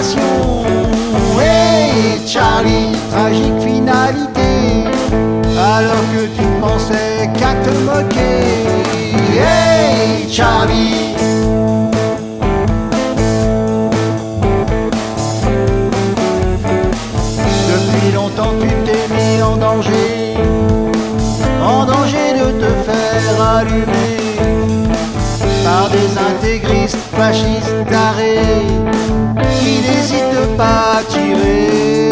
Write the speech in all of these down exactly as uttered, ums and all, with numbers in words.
situation. Hey Charlie, tragique finalité, alors que tu ne pensais qu'à te moquer. Hey Charlie, depuis longtemps tu t'es mis en danger, en danger de te faire allumer par des intégristes fascistes tarés qui n'hésitent pas à tirer.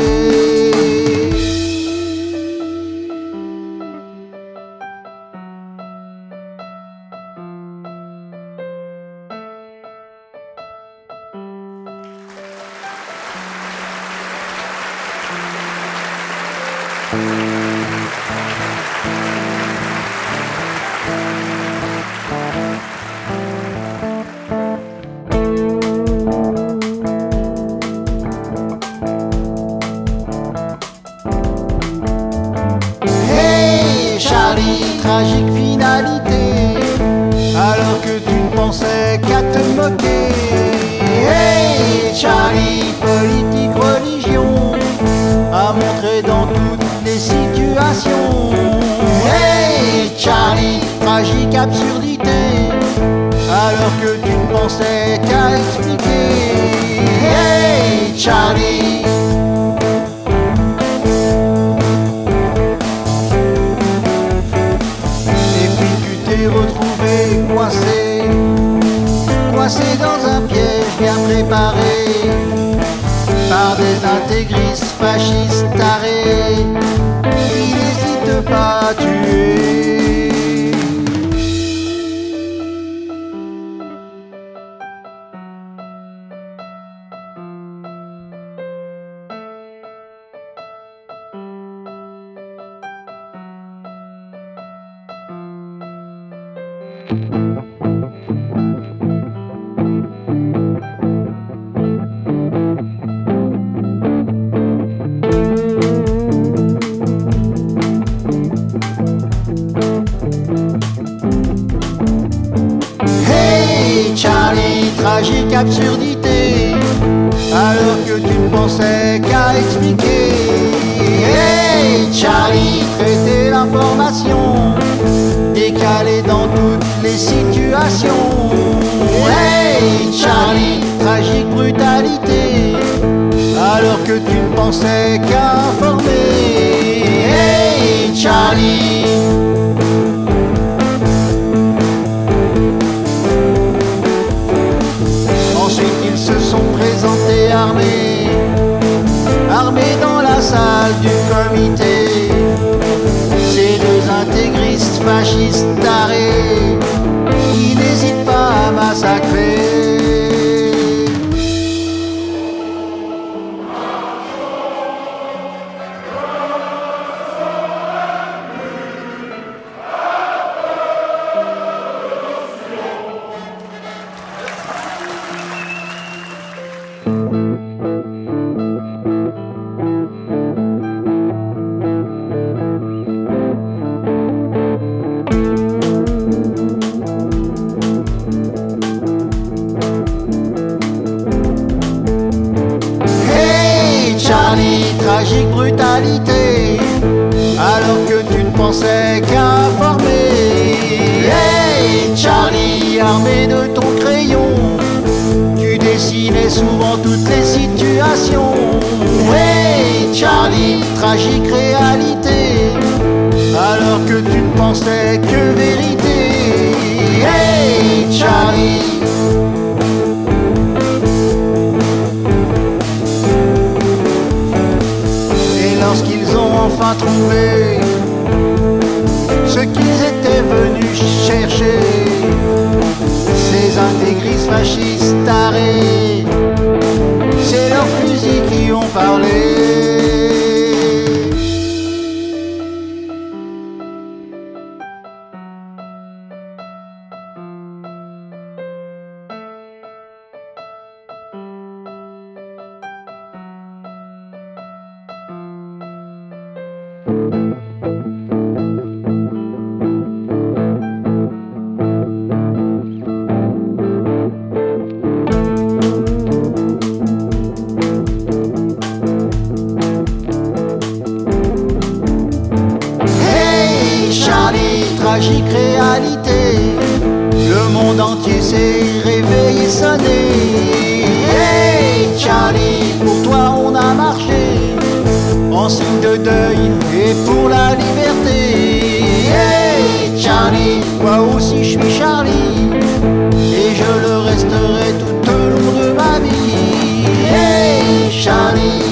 Tragique finalité, alors que tu ne pensais qu'à te moquer. Hey Charlie, politique, religion, à montrer dans toutes les situations. Hey Charlie, tragique absurdité, alors que tu ne pensais qu'à expliquer. Hey Charlie, retrouvé coincé, coincé dans un piège bien préparé par des intégristes fascistes tarés qui n'hésitent pas à tuer. Hey Charlie, tragique absurdité, alors que tu ne pensais qu'à expliquer. Hey Charlie, traiter l'information, décalé dans toutes les situations. Hey Charlie, tragique brutalité, alors que tu ne pensais qu'à informer. Hey Charlie, ensuite ils se sont présentés armés, armés dans la salle du comité. Ces deux intégristes fascistes tarés qui n'hésitent pas à massacrer. Tragique brutalité, alors que tu ne pensais qu'à informer. Hey Charlie, armé de ton crayon, tu dessinais souvent toutes les situations. Hey Charlie, tragique réalité, alors que tu ne pensais que vérité. Hey Charlie, lorsqu'ils ont enfin trouvé ce qu'ils étaient venus chercher, ces intégristes fascistes tarés, c'est leurs fusils qui ont parlé. monde entier s'est réveillé, sonné. Hey Charlie, pour toi on a marché en signe de deuil et pour la liberté. Hey Charlie, moi aussi je suis Charlie et je le resterai tout au long de ma vie. Hey Charlie.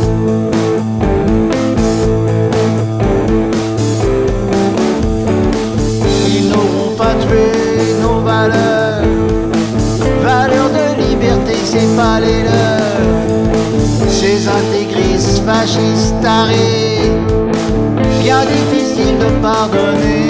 Ils n'auront pas tué nos valeurs, valeurs de liberté, c'est pas les leurs. Ces intégristes fascistes tarés, bien difficile de pardonner.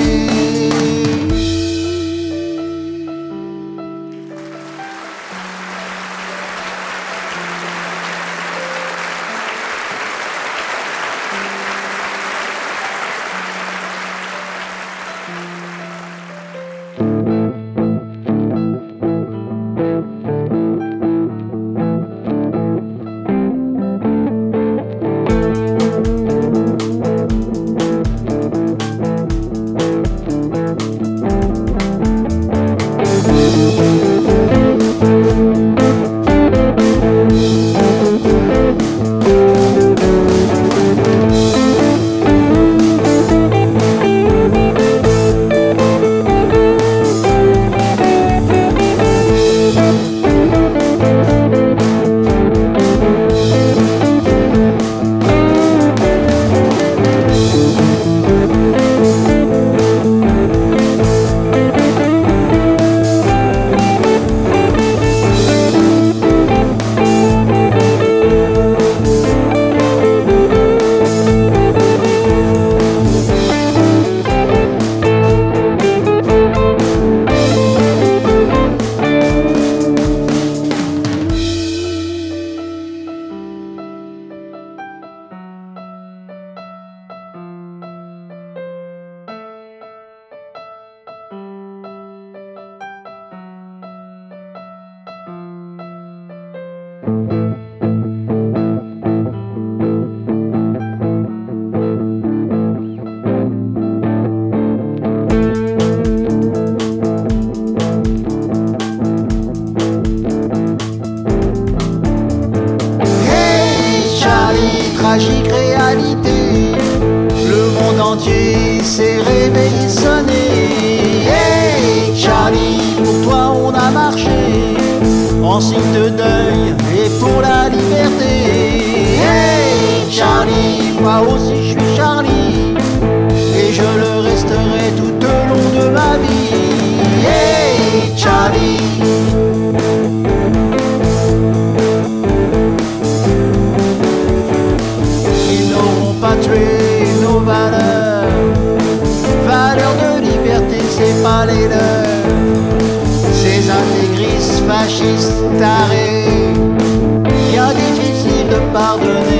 Tragique réalité, le monde entier s'est réveillé, sonné. Hey Charlie, pour toi on a marché en signe de deuil et pour la liberté. Hey Charlie, moi aussi je suis Charlie et je le resterai tout au long de ma vie. Hey Charlie. Pas tuer nos valeurs, valeurs de liberté, c'est pas les leurs. Ces intégristes fascistes tarés, bien difficile de pardonner.